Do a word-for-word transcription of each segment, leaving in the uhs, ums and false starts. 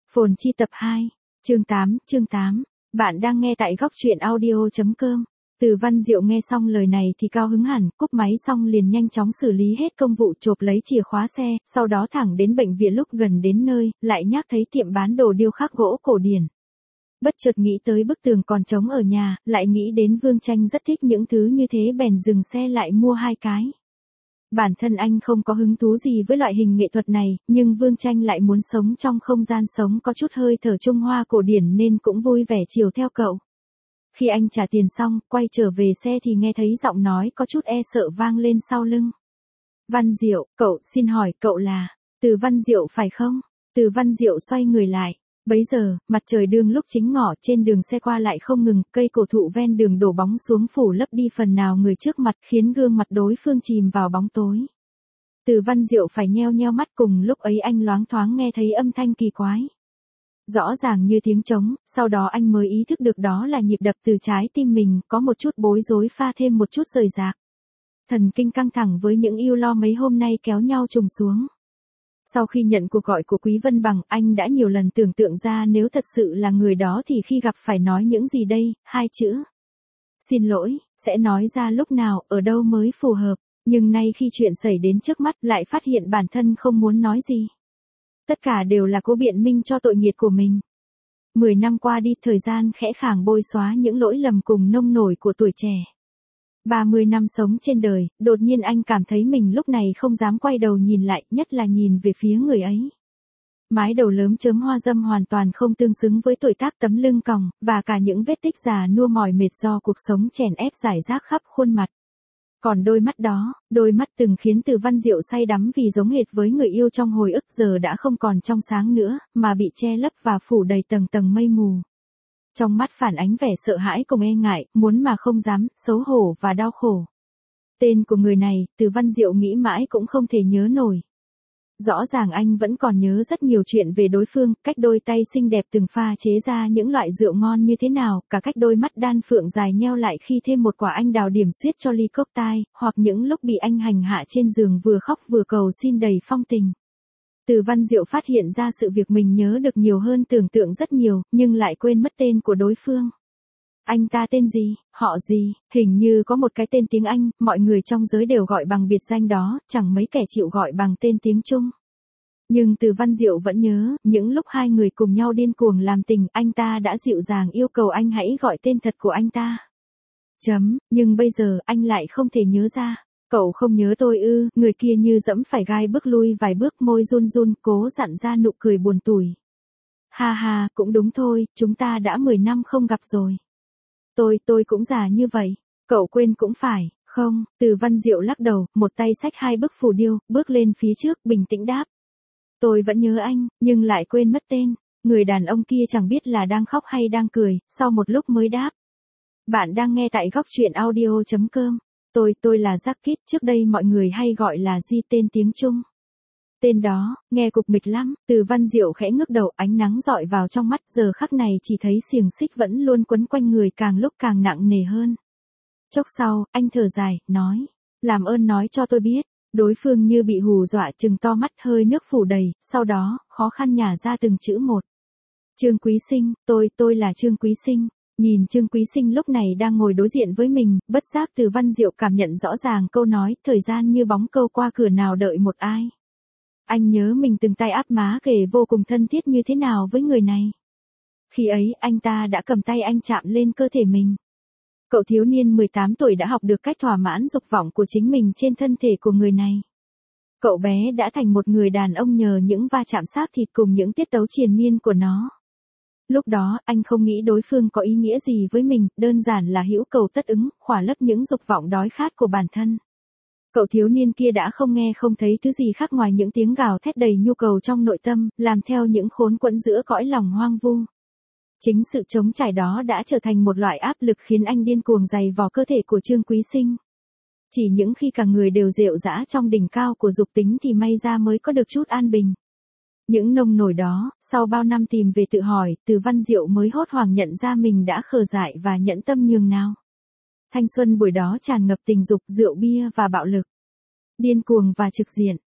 Phồn chi tập hai, chương tám, chương tám. Bạn đang nghe tại góc truyện audio chấm com. Từ Văn Diệu nghe xong lời này thì cao hứng hẳn, cúp máy xong liền nhanh chóng xử lý hết công vụ, chộp lấy chìa khóa xe, sau đó thẳng đến bệnh viện. Lúc gần đến nơi, lại nhắc thấy tiệm bán đồ điêu khắc gỗ cổ điển. Bất chợt nghĩ tới bức tường còn trống ở nhà, lại nghĩ đến Vương Tranh rất thích những thứ như thế bèn dừng xe lại mua hai cái. Bản thân anh không có hứng thú gì với loại hình nghệ thuật này, nhưng Vương Tranh lại muốn sống trong không gian sống có chút hơi thở Trung Hoa cổ điển nên cũng vui vẻ chiều theo cậu. Khi anh trả tiền xong, quay trở về xe thì nghe thấy giọng nói có chút e sợ vang lên sau lưng. Văn Diệu, cậu, xin hỏi, cậu là Từ Văn Diệu phải không? Từ Văn Diệu xoay người lại. Bấy giờ, mặt trời đương lúc chính ngọ, trên đường xe qua lại không ngừng, cây cổ thụ ven đường đổ bóng xuống phủ lấp đi phần nào người trước mặt, khiến gương mặt đối phương chìm vào bóng tối. Từ Văn Diệu phải nheo nheo mắt, cùng lúc ấy anh loáng thoáng nghe thấy âm thanh kỳ quái. Rõ ràng như tiếng trống, sau đó anh mới ý thức được đó là nhịp đập từ trái tim mình, có một chút bối rối pha thêm một chút rời rạc. Thần kinh căng thẳng với những ưu lo mấy hôm nay kéo nhau trùng xuống. Sau khi nhận cuộc gọi của Quý Vân Bằng, anh đã nhiều lần tưởng tượng ra nếu thật sự là người đó thì khi gặp phải nói những gì đây, hai chữ. Xin lỗi, sẽ nói ra lúc nào, ở đâu mới phù hợp, nhưng nay khi chuyện xảy đến trước mắt lại phát hiện bản thân không muốn nói gì. Tất cả đều là cố biện minh cho tội nghiệt của mình. Mười năm qua đi, thời gian khẽ khàng bôi xóa những lỗi lầm cùng nông nổi của tuổi trẻ. ba mươi năm sống trên đời, đột nhiên anh cảm thấy mình lúc này không dám quay đầu nhìn lại, nhất là nhìn về phía người ấy. Mái đầu lớm chớm hoa dâm hoàn toàn không tương xứng với tuổi tác, tấm lưng còng, và cả những vết tích già nua mỏi mệt do cuộc sống chèn ép rải rác khắp khuôn mặt. Còn đôi mắt đó, đôi mắt từng khiến Từ Văn Diệu say đắm vì giống hệt với người yêu trong hồi ức giờ đã không còn trong sáng nữa, mà bị che lấp và phủ đầy tầng tầng mây mù. Trong mắt phản ánh vẻ sợ hãi cùng e ngại, muốn mà không dám, xấu hổ và đau khổ. Tên của người này, Từ Văn Diệu nghĩ mãi cũng không thể nhớ nổi. Rõ ràng anh vẫn còn nhớ rất nhiều chuyện về đối phương, cách đôi tay xinh đẹp từng pha chế ra những loại rượu ngon như thế nào, cả cách đôi mắt đan phượng dài nheo lại khi thêm một quả anh đào điểm xuyết cho ly cốc tai, hoặc những lúc bị anh hành hạ trên giường vừa khóc vừa cầu xin đầy phong tình. Từ Văn Diệu phát hiện ra sự việc mình nhớ được nhiều hơn tưởng tượng rất nhiều, nhưng lại quên mất tên của đối phương. Anh ta tên gì, họ gì, hình như có một cái tên tiếng Anh, mọi người trong giới đều gọi bằng biệt danh đó, chẳng mấy kẻ chịu gọi bằng tên tiếng Trung. Nhưng Từ Văn Diệu vẫn nhớ, những lúc hai người cùng nhau điên cuồng làm tình, anh ta đã dịu dàng yêu cầu anh hãy gọi tên thật của anh ta. Chấm, nhưng bây giờ anh lại không thể nhớ ra. Cậu không nhớ tôi ư? Người kia như dẫm phải gai bước lui vài bước, môi run run, cố dặn ra nụ cười buồn tủi. Ha ha, cũng đúng thôi, chúng ta đã mười năm không gặp rồi. Tôi, tôi cũng già như vậy. Cậu quên cũng phải, không? Từ Văn Diệu lắc đầu, một tay xách hai bức phù điêu, bước lên phía trước, bình tĩnh đáp. Tôi vẫn nhớ anh, nhưng lại quên mất tên. Người đàn ông kia chẳng biết là đang khóc hay đang cười, sau một lúc mới đáp. Bạn đang nghe tại góc truyện audio chấm com. Tôi, tôi là Jacket, trước đây mọi người hay gọi là Di, tên tiếng Trung. Tên đó, nghe cục mịch lắm. Từ Văn Diệu khẽ ngước đầu, ánh nắng dọi vào trong mắt, giờ khắc này chỉ thấy xiềng xích vẫn luôn quấn quanh người càng lúc càng nặng nề hơn. Chốc sau, anh thở dài, nói, làm ơn nói cho tôi biết. Đối phương như bị hù dọa, trừng to mắt, hơi nước phủ đầy, sau đó, khó khăn nhả ra từng chữ một. Trương Quý Sinh, tôi, tôi là Trương Quý Sinh. Nhìn Trương Quý Sinh lúc này đang ngồi đối diện với mình, bất giác Từ Văn Diệu cảm nhận rõ ràng câu nói, thời gian như bóng câu qua cửa nào đợi một ai. Anh nhớ mình từng tay áp má kề vô cùng thân thiết như thế nào với người này. Khi ấy, anh ta đã cầm tay anh chạm lên cơ thể mình. Cậu thiếu niên mười tám tuổi đã học được cách thỏa mãn dục vọng của chính mình trên thân thể của người này. Cậu bé đã thành một người đàn ông nhờ những va chạm xác thịt cùng những tiết tấu triền miên của nó. Lúc đó, anh không nghĩ đối phương có ý nghĩa gì với mình, đơn giản là hữu cầu tất ứng, khỏa lấp những dục vọng đói khát của bản thân. Cậu thiếu niên kia đã không nghe không thấy thứ gì khác ngoài những tiếng gào thét đầy nhu cầu trong nội tâm, làm theo những khốn quẫn giữa cõi lòng hoang vu. Chính sự trống trải đó đã trở thành một loại áp lực khiến anh điên cuồng giày vò cơ thể của Trương Quý Sinh. Chỉ những khi cả người đều rệu rã trong đỉnh cao của dục tính thì may ra mới có được chút an bình. Những nông nổi đó, sau bao năm tìm về tự hỏi, Từ Văn Diệu mới hốt hoảng nhận ra mình đã khờ dại và nhẫn tâm nhường nào. Thanh xuân buổi đó tràn ngập tình dục, rượu bia và bạo lực. Điên cuồng và trực diện.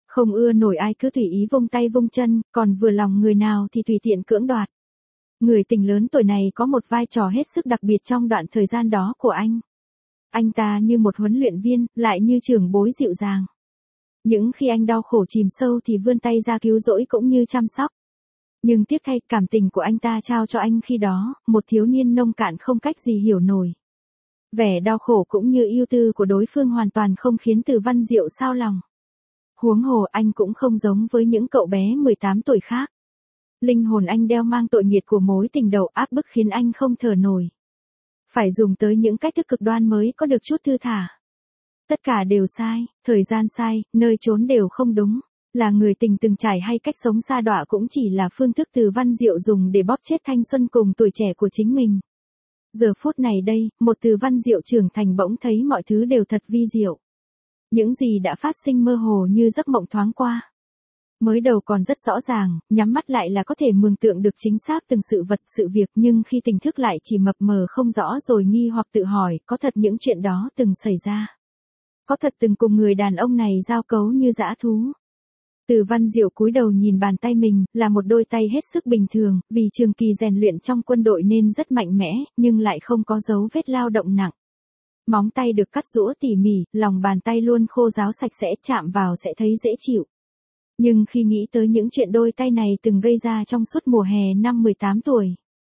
Không ưa nổi ai cứ tùy ý vung tay vung chân, còn vừa lòng người nào thì tùy tiện cưỡng đoạt. Người tình lớn tuổi này có một vai trò hết sức đặc biệt trong đoạn thời gian đó của anh. Anh ta như một huấn luyện viên, lại như trưởng bối dịu dàng. Những khi anh đau khổ chìm sâu thì vươn tay ra cứu rỗi cũng như chăm sóc. Nhưng tiếc thay, cảm tình của anh ta trao cho anh khi đó, một thiếu niên nông cạn không cách gì hiểu nổi. Vẻ đau khổ cũng như ưu tư của đối phương hoàn toàn không khiến Từ Văn Diệu xao lòng. Huống hồ anh cũng không giống với những cậu bé mười tám tuổi khác. Linh hồn anh đeo mang tội nghiệt của mối tình đầu áp bức khiến anh không thở nổi. Phải dùng tới những cách thức cực đoan mới có được chút thư thả. Tất cả đều sai, thời gian sai, nơi trốn đều không đúng. Là người tình từng trải hay cách sống sa đọa cũng chỉ là phương thức Từ Văn Diệu dùng để bóp chết thanh xuân cùng tuổi trẻ của chính mình. Giờ phút này đây, một Từ Văn Diệu trưởng thành bỗng thấy mọi thứ đều thật vi diệu. Những gì đã phát sinh mơ hồ như giấc mộng thoáng qua. Mới đầu còn rất rõ ràng, nhắm mắt lại là có thể mường tượng được chính xác từng sự vật sự việc, nhưng khi tỉnh thức lại chỉ mập mờ không rõ rồi nghi hoặc tự hỏi có thật những chuyện đó từng xảy ra. Có thật từng cùng người đàn ông này giao cấu như dã thú. Từ Văn Diệu cúi đầu nhìn bàn tay mình, là một đôi tay hết sức bình thường, vì trường kỳ rèn luyện trong quân đội nên rất mạnh mẽ, nhưng lại không có dấu vết lao động nặng. Móng tay được cắt rũa tỉ mỉ, lòng bàn tay luôn khô ráo sạch sẽ, chạm vào sẽ thấy dễ chịu. Nhưng khi nghĩ tới những chuyện đôi tay này từng gây ra trong suốt mùa hè năm mười tám tuổi.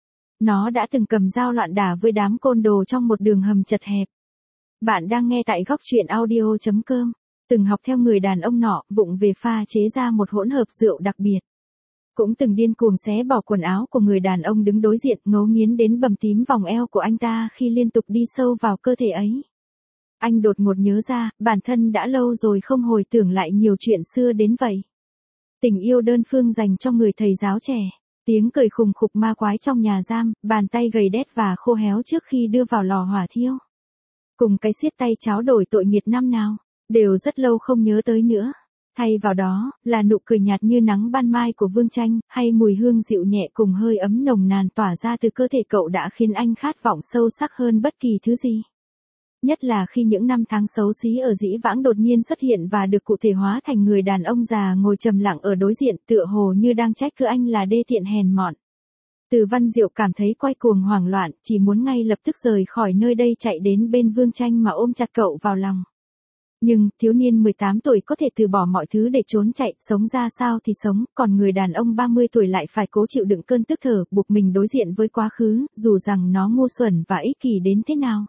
Nó đã từng cầm dao loạn đả với đám côn đồ trong một đường hầm chật hẹp. Bạn đang nghe tại góc truyện audio chấm com. Từng học theo người đàn ông nọ, vụng về pha chế ra một hỗn hợp rượu đặc biệt. Cũng từng điên cuồng xé bỏ quần áo của người đàn ông đứng đối diện, ngấu nghiến đến bầm tím vòng eo của anh ta khi liên tục đi sâu vào cơ thể ấy. Anh đột ngột nhớ ra, bản thân đã lâu rồi không hồi tưởng lại nhiều chuyện xưa đến vậy. Tình yêu đơn phương dành cho người thầy giáo trẻ, tiếng cười khùng khục ma quái trong nhà giam, bàn tay gầy đét và khô héo trước khi đưa vào lò hỏa thiêu. Cùng cái siết tay tráo đổi tội nghiệt năm nào, đều rất lâu không nhớ tới nữa. Thay vào đó, là nụ cười nhạt như nắng ban mai của Vương Tranh, hay mùi hương dịu nhẹ cùng hơi ấm nồng nàn tỏa ra từ cơ thể cậu đã khiến anh khát vọng sâu sắc hơn bất kỳ thứ gì. Nhất là khi những năm tháng xấu xí ở dĩ vãng đột nhiên xuất hiện và được cụ thể hóa thành người đàn ông già ngồi trầm lặng ở đối diện, tựa hồ như đang trách cứ anh là đê tiện hèn mọn. Từ Văn Diệu cảm thấy quay cuồng hoảng loạn, chỉ muốn ngay lập tức rời khỏi nơi đây chạy đến bên Vương Tranh mà ôm chặt cậu vào lòng. Nhưng, thiếu niên mười tám tuổi có thể từ bỏ mọi thứ để trốn chạy, sống ra sao thì sống, còn người đàn ông ba mươi tuổi lại phải cố chịu đựng cơn tức thở, buộc mình đối diện với quá khứ, dù rằng nó ngu xuẩn và ích kỷ đến thế nào.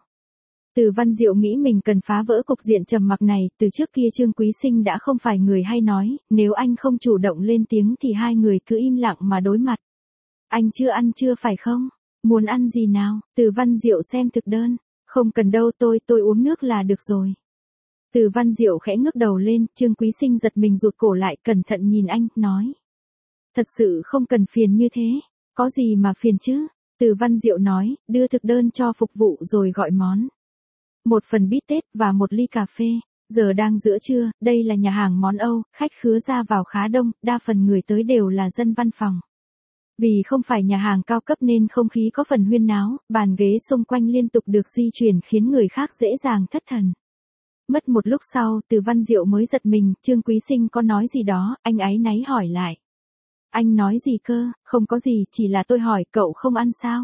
Từ Văn Diệu nghĩ mình cần phá vỡ cục diện trầm mặc này, từ trước kia Trương Quý Sinh đã không phải người hay nói, nếu anh không chủ động lên tiếng thì hai người cứ im lặng mà đối mặt. Anh chưa ăn chưa phải không? Muốn ăn gì nào? Từ Văn Diệu xem thực đơn. Không cần đâu, tôi, tôi uống nước là được rồi. Từ Văn Diệu khẽ ngước đầu lên, Trương Quý Sinh giật mình rụt cổ lại, cẩn thận nhìn anh, nói. Thật sự không cần phiền như thế, có gì mà phiền chứ? Từ Văn Diệu nói, đưa thực đơn cho phục vụ rồi gọi món. Một phần bít tết và một ly cà phê. Giờ đang giữa trưa, đây là nhà hàng món Âu, khách khứa ra vào khá đông, đa phần người tới đều là dân văn phòng. Vì không phải nhà hàng cao cấp nên không khí có phần huyên náo, bàn ghế xung quanh liên tục được di chuyển khiến người khác dễ dàng thất thần. Mất một lúc sau, Từ Văn Diệu mới giật mình, Trương Quý Sinh có nói gì đó, anh áy náy hỏi lại. Anh nói gì cơ? Không có gì, chỉ là tôi hỏi cậu không ăn sao?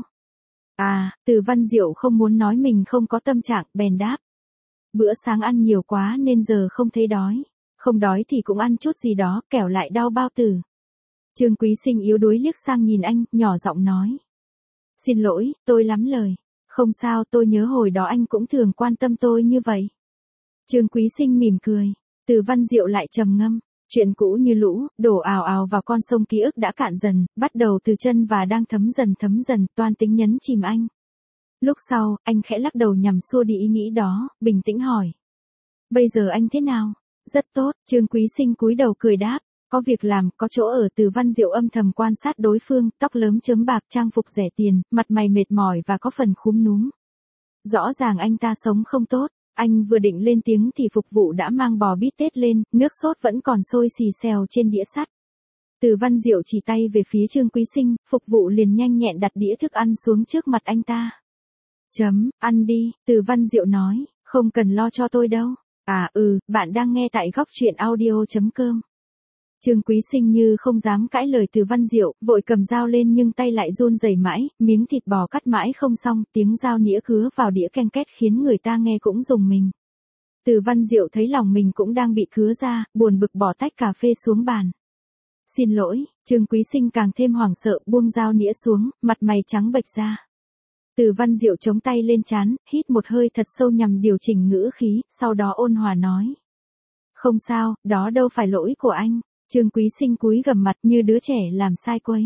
À, Từ Văn Diệu không muốn nói mình không có tâm trạng, bèn đáp. Bữa sáng ăn nhiều quá nên giờ không thấy đói. Không đói thì cũng ăn chút gì đó, kẻo lại đau bao tử. Trương Quý Sinh yếu đuối liếc sang nhìn anh, nhỏ giọng nói. Xin lỗi, tôi lắm lời. Không sao, tôi nhớ hồi đó anh cũng thường quan tâm tôi như vậy. Trương Quý Sinh mỉm cười. Từ Văn Diệu lại trầm ngâm. Chuyện cũ như lũ, đổ ào ào vào con sông ký ức đã cạn dần, bắt đầu từ chân và đang thấm dần thấm dần, toan tính nhấn chìm anh. Lúc sau, anh khẽ lắc đầu nhằm xua đi ý nghĩ đó, bình tĩnh hỏi. Bây giờ anh thế nào? Rất tốt, Trương Quý Sinh cúi đầu cười đáp. Có việc làm, có chỗ ở. Từ Văn Diệu âm thầm quan sát đối phương, tóc lớm chớm bạc, trang phục rẻ tiền, mặt mày mệt mỏi và có phần khúm núm. Rõ ràng anh ta sống không tốt. Anh vừa định lên tiếng thì phục vụ đã mang bò bít tết lên, nước sốt vẫn còn sôi xì xèo trên đĩa sắt. Từ Văn Diệu chỉ tay về phía Trương Quý Sinh, phục vụ liền nhanh nhẹn đặt đĩa thức ăn xuống trước mặt anh ta. Chấm, ăn đi, Từ Văn Diệu nói, không cần lo cho tôi đâu. À ừ, bạn đang nghe tại góc truyện audio chấm com. Trương Quý Sinh như không dám cãi lời Từ Văn Diệu, vội cầm dao lên nhưng tay lại run rẩy mãi, miếng thịt bò cắt mãi không xong, tiếng dao nĩa cứa vào đĩa ken két khiến người ta nghe cũng rùng mình. Từ Văn Diệu thấy lòng mình cũng đang bị cứa ra, buồn bực bỏ tách cà phê xuống bàn. Xin lỗi, Trương Quý Sinh càng thêm hoảng sợ, buông dao nĩa xuống, mặt mày trắng bệch ra. Từ Văn Diệu chống tay lên trán, hít một hơi thật sâu nhằm điều chỉnh ngữ khí, sau đó ôn hòa nói. Không sao, đó đâu phải lỗi của anh. Trương Quý Sinh cúi gằm mặt như đứa trẻ làm sai quấy.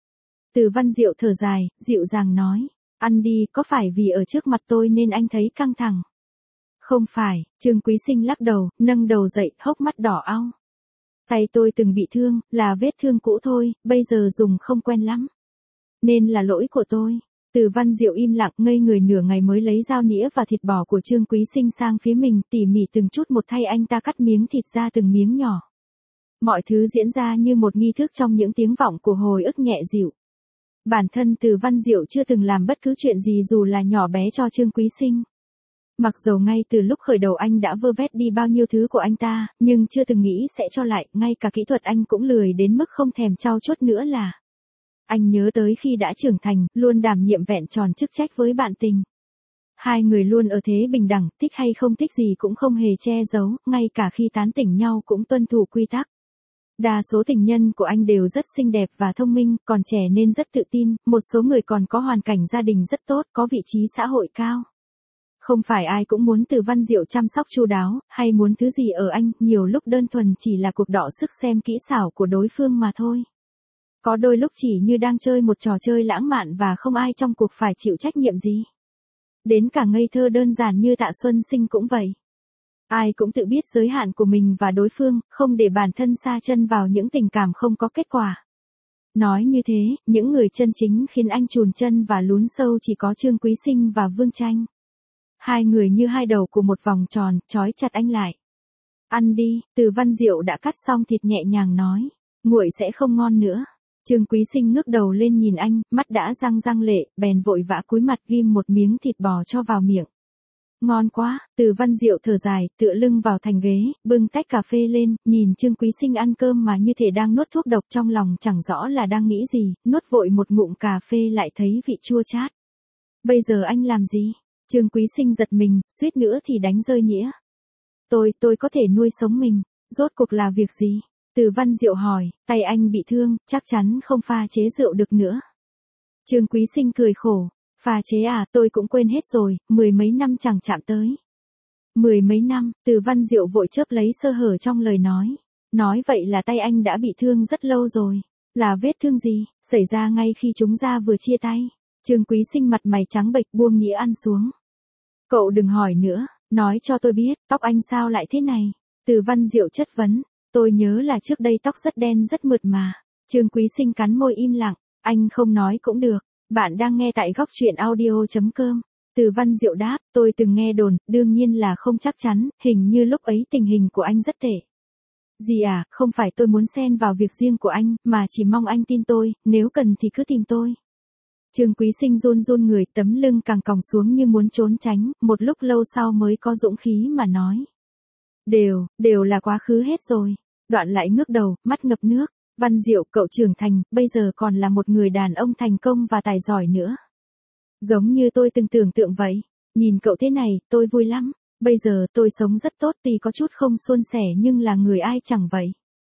Từ Văn Diệu thở dài, dịu dàng nói. Ăn đi, có phải vì ở trước mặt tôi nên anh thấy căng thẳng? Không phải, Trương Quý Sinh lắc đầu, nâng đầu dậy, hốc mắt đỏ au. Tay tôi từng bị thương, là vết thương cũ thôi, bây giờ dùng không quen lắm. Nên là lỗi của tôi. Từ Văn Diệu im lặng ngây người nửa ngày mới lấy dao nĩa và thịt bò của Trương Quý Sinh sang phía mình, tỉ mỉ từng chút một thay anh ta cắt miếng thịt ra từng miếng nhỏ. Mọi thứ diễn ra như một nghi thức trong những tiếng vọng của hồi ức nhẹ dịu. Bản thân Từ Văn Diệu chưa từng làm bất cứ chuyện gì dù là nhỏ bé cho Trương Quý Sinh. Mặc dầu ngay từ lúc khởi đầu anh đã vơ vét đi bao nhiêu thứ của anh ta, nhưng chưa từng nghĩ sẽ cho lại, ngay cả kỹ thuật anh cũng lười đến mức không thèm trau chuốt nữa là. Anh nhớ tới khi đã trưởng thành, luôn đảm nhiệm vẹn tròn chức trách với bạn tình. Hai người luôn ở thế bình đẳng, thích hay không thích gì cũng không hề che giấu, ngay cả khi tán tỉnh nhau cũng tuân thủ quy tắc. Đa số tình nhân của anh đều rất xinh đẹp và thông minh, còn trẻ nên rất tự tin, một số người còn có hoàn cảnh gia đình rất tốt, có vị trí xã hội cao. Không phải ai cũng muốn Từ Văn Diệu chăm sóc chu đáo, hay muốn thứ gì ở anh, nhiều lúc đơn thuần chỉ là cuộc đọ sức xem kỹ xảo của đối phương mà thôi. Có đôi lúc chỉ như đang chơi một trò chơi lãng mạn và không ai trong cuộc phải chịu trách nhiệm gì. Đến cả ngây thơ đơn giản như Tạ Xuân Sinh cũng vậy. Ai cũng tự biết giới hạn của mình và đối phương, không để bản thân sa chân vào những tình cảm không có kết quả. Nói như thế, những người chân chính khiến anh chùn chân và lún sâu chỉ có Trương Quý Sinh và Vương Tranh. Hai người như hai đầu của một vòng tròn, trói chặt anh lại. Ăn đi, Từ Văn Diệu đã cắt xong thịt nhẹ nhàng nói. Nguội sẽ không ngon nữa. Trương Quý Sinh ngước đầu lên nhìn anh, mắt đã răng răng lệ, bèn vội vã cúi mặt ghim một miếng thịt bò cho vào miệng. Ngon quá, Từ Văn Diệu thở dài, tựa lưng vào thành ghế, bưng tách cà phê lên, nhìn Trương Quý Sinh ăn cơm mà như thể đang nuốt thuốc độc, trong lòng chẳng rõ là đang nghĩ gì, nuốt vội một ngụm cà phê lại thấy vị chua chát. Bây giờ anh làm gì? Trương Quý Sinh giật mình, suýt nữa thì đánh rơi nhĩa. Tôi, tôi có thể nuôi sống mình, rốt cuộc là việc gì? Từ Văn Diệu hỏi, tay anh bị thương, chắc chắn không pha chế rượu được nữa. Trương Quý Sinh cười khổ, pha chế à, tôi cũng quên hết rồi, mười mấy năm chẳng chạm tới. Mười mấy năm, Từ Văn Diệu vội chớp lấy sơ hở trong lời nói. Nói vậy là tay anh đã bị thương rất lâu rồi. Là vết thương gì, xảy ra ngay khi chúng ta vừa chia tay. Trương Quý Sinh mặt mày trắng bệch buông nhĩa ăn xuống. Cậu đừng hỏi nữa, nói cho tôi biết, tóc anh sao lại thế này? Từ Văn Diệu chất vấn. Tôi nhớ là trước đây tóc rất đen rất mượt mà. Trương Quý Sinh cắn môi im lặng, anh không nói cũng được. Bạn đang nghe tại góc truyện audio chấm com. Từ Văn Diệu đáp, tôi từng nghe đồn, đương nhiên là không chắc chắn, hình như lúc ấy tình hình của anh rất tệ. Gì à, không phải tôi muốn xen vào việc riêng của anh, mà chỉ mong anh tin tôi, nếu cần thì cứ tìm tôi. Trương Quý Sinh run run người, tấm lưng càng còng xuống như muốn trốn tránh, một lúc lâu sau mới có dũng khí mà nói. Đều, đều là quá khứ hết rồi. Đoạn lại ngước đầu, mắt ngập nước. Văn Diệu, cậu trưởng thành, bây giờ còn là một người đàn ông thành công và tài giỏi nữa. Giống như tôi từng tưởng tượng vậy. Nhìn cậu thế này, tôi vui lắm. Bây giờ tôi sống rất tốt, tuy có chút không suôn sẻ nhưng là người ai chẳng vậy.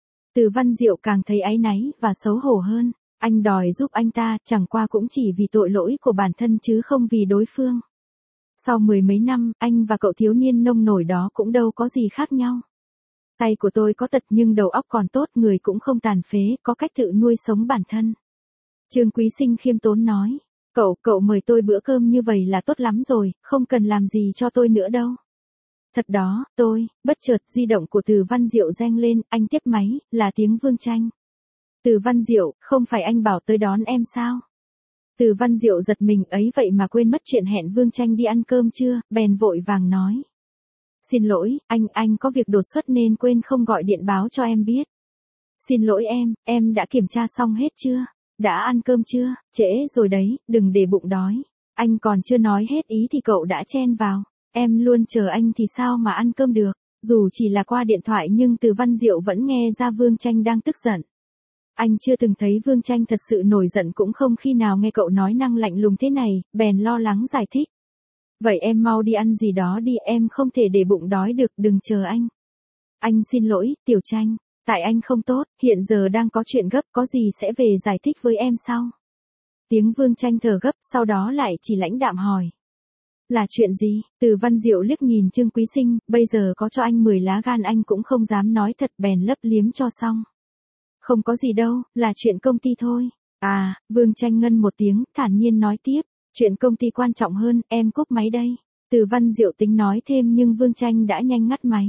Từ Văn Diệu càng thấy áy náy và xấu hổ hơn. Anh đòi giúp anh ta, chẳng qua cũng chỉ vì tội lỗi của bản thân chứ không vì đối phương. Sau mười mấy năm, anh và cậu thiếu niên nông nổi đó cũng đâu có gì khác nhau. Tay của tôi có tật nhưng đầu óc còn tốt, người cũng không tàn phế, có cách tự nuôi sống bản thân. Trương Quý Sinh khiêm tốn nói, cậu, cậu mời tôi bữa cơm như vậy là tốt lắm rồi, không cần làm gì cho tôi nữa đâu. Thật đó, tôi, bất chợt di động của Từ Văn Diệu reng lên, anh tiếp máy, là tiếng Vương Tranh. Từ Văn Diệu, không phải anh bảo tới đón em sao? Từ Văn Diệu giật mình, ấy vậy mà quên mất chuyện hẹn Vương Tranh đi ăn cơm chưa, bèn vội vàng nói. Xin lỗi, anh, anh có việc đột xuất nên quên không gọi điện báo cho em biết. Xin lỗi em, em đã kiểm tra xong hết chưa? Đã ăn cơm chưa? Trễ rồi đấy, đừng để bụng đói. Anh còn chưa nói hết ý thì cậu đã chen vào. Em luôn chờ anh thì sao mà ăn cơm được. Dù chỉ là qua điện thoại nhưng Từ Văn Diệu vẫn nghe ra Vương Tranh đang tức giận. Anh chưa từng thấy Vương Tranh thật sự nổi giận, cũng không khi nào nghe cậu nói năng lạnh lùng thế này, bèn lo lắng giải thích. Vậy em mau đi ăn gì đó đi, em không thể để bụng đói được, đừng chờ anh. Anh xin lỗi, Tiểu Tranh, tại anh không tốt, hiện giờ đang có chuyện gấp, có gì sẽ về giải thích với em sau. Tiếng Vương Tranh thở gấp, sau đó lại chỉ lãnh đạm hỏi. Là chuyện gì? Từ Văn Diệu liếc nhìn Trương Quý Sinh, bây giờ có cho anh mười lá gan anh cũng không dám nói thật, bèn lấp liếm cho xong. Không có gì đâu, là chuyện công ty thôi. À, Vương Tranh ngân một tiếng, thản nhiên nói tiếp. Chuyện công ty quan trọng hơn, em cúp máy đây. Từ Văn Diệu tính nói thêm nhưng Vương Tranh đã nhanh ngắt máy.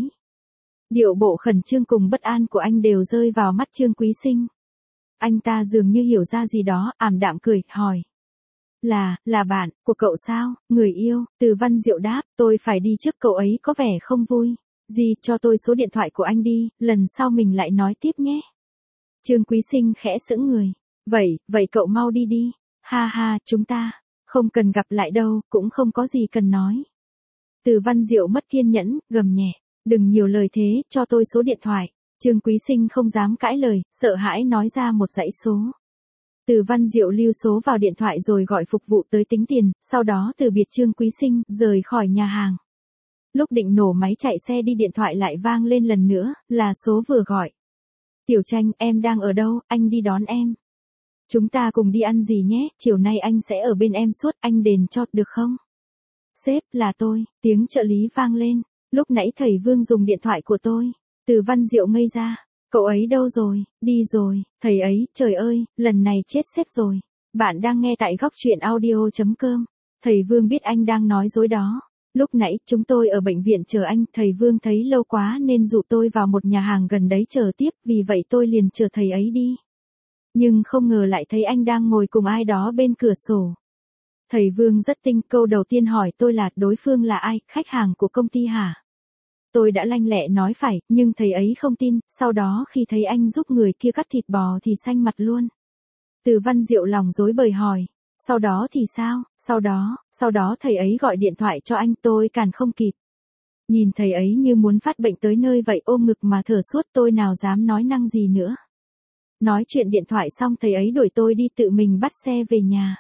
Điệu bộ khẩn trương cùng bất an của anh đều rơi vào mắt Trương Quý Sinh. Anh ta dường như hiểu ra gì đó, ảm đạm cười, hỏi. Là, là bạn, của cậu sao, người yêu? Từ Văn Diệu đáp, tôi phải đi trước, cậu ấy có vẻ không vui. Gì, cho tôi số điện thoại của anh đi, lần sau mình lại nói tiếp nhé. Trương Quý Sinh khẽ sững người. Vậy, vậy cậu mau đi đi. Ha ha, chúng ta, không cần gặp lại đâu, cũng không có gì cần nói. Từ Văn Diệu mất kiên nhẫn, gầm nhẹ. Đừng nhiều lời thế, cho tôi số điện thoại. Trương Quý Sinh không dám cãi lời, sợ hãi nói ra một dãy số. Từ Văn Diệu lưu số vào điện thoại rồi gọi phục vụ tới tính tiền, sau đó từ biệt Trương Quý Sinh, rời khỏi nhà hàng. Lúc định nổ máy chạy xe đi, điện thoại lại vang lên lần nữa, là số vừa gọi. Tiểu Tranh, em đang ở đâu, anh đi đón em. Chúng ta cùng đi ăn gì nhé, chiều nay anh sẽ ở bên em suốt, anh đền cho, được không? Sếp, là tôi, tiếng trợ lý vang lên. Lúc nãy thầy Vương dùng điện thoại của tôi. Từ Văn Diệu ngây ra. Cậu ấy đâu rồi, đi rồi, thầy ấy, trời ơi, lần này chết sếp rồi. Bạn đang nghe tại góc truyện audio chấm com. Thầy Vương biết anh đang nói dối đó. Lúc nãy, chúng tôi ở bệnh viện chờ anh, thầy Vương thấy lâu quá nên dụ tôi vào một nhà hàng gần đấy chờ tiếp, vì vậy tôi liền chờ thầy ấy đi. Nhưng không ngờ lại thấy anh đang ngồi cùng ai đó bên cửa sổ. Thầy Vương rất tinh, câu đầu tiên hỏi tôi là đối phương là ai, khách hàng của công ty hả? Tôi đã lanh lẹ nói phải, nhưng thầy ấy không tin, sau đó khi thấy anh giúp người kia cắt thịt bò thì xanh mặt luôn. Từ Văn Diệu lòng rối bời hỏi, sau đó thì sao, sau đó, sau đó thầy ấy gọi điện thoại cho anh, tôi càn không kịp. Nhìn thầy ấy như muốn phát bệnh tới nơi vậy, ôm ngực mà thở suốt, tôi nào dám nói năng gì nữa. Nói chuyện điện thoại xong thầy ấy đuổi tôi đi, tự mình bắt xe về nhà.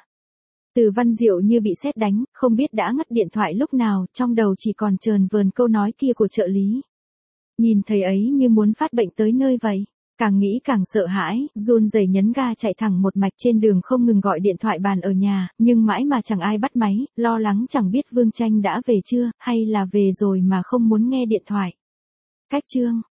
Từ Văn Diệu như bị sét đánh, không biết đã ngắt điện thoại lúc nào, trong đầu chỉ còn chờn vờn câu nói kia của trợ lý. Nhìn thầy ấy như muốn phát bệnh tới nơi vậy, càng nghĩ càng sợ hãi, run rẩy nhấn ga chạy thẳng một mạch, trên đường không ngừng gọi điện thoại bàn ở nhà, nhưng mãi mà chẳng ai bắt máy, lo lắng chẳng biết Vương Tranh đã về chưa, hay là về rồi mà không muốn nghe điện thoại. Cách chương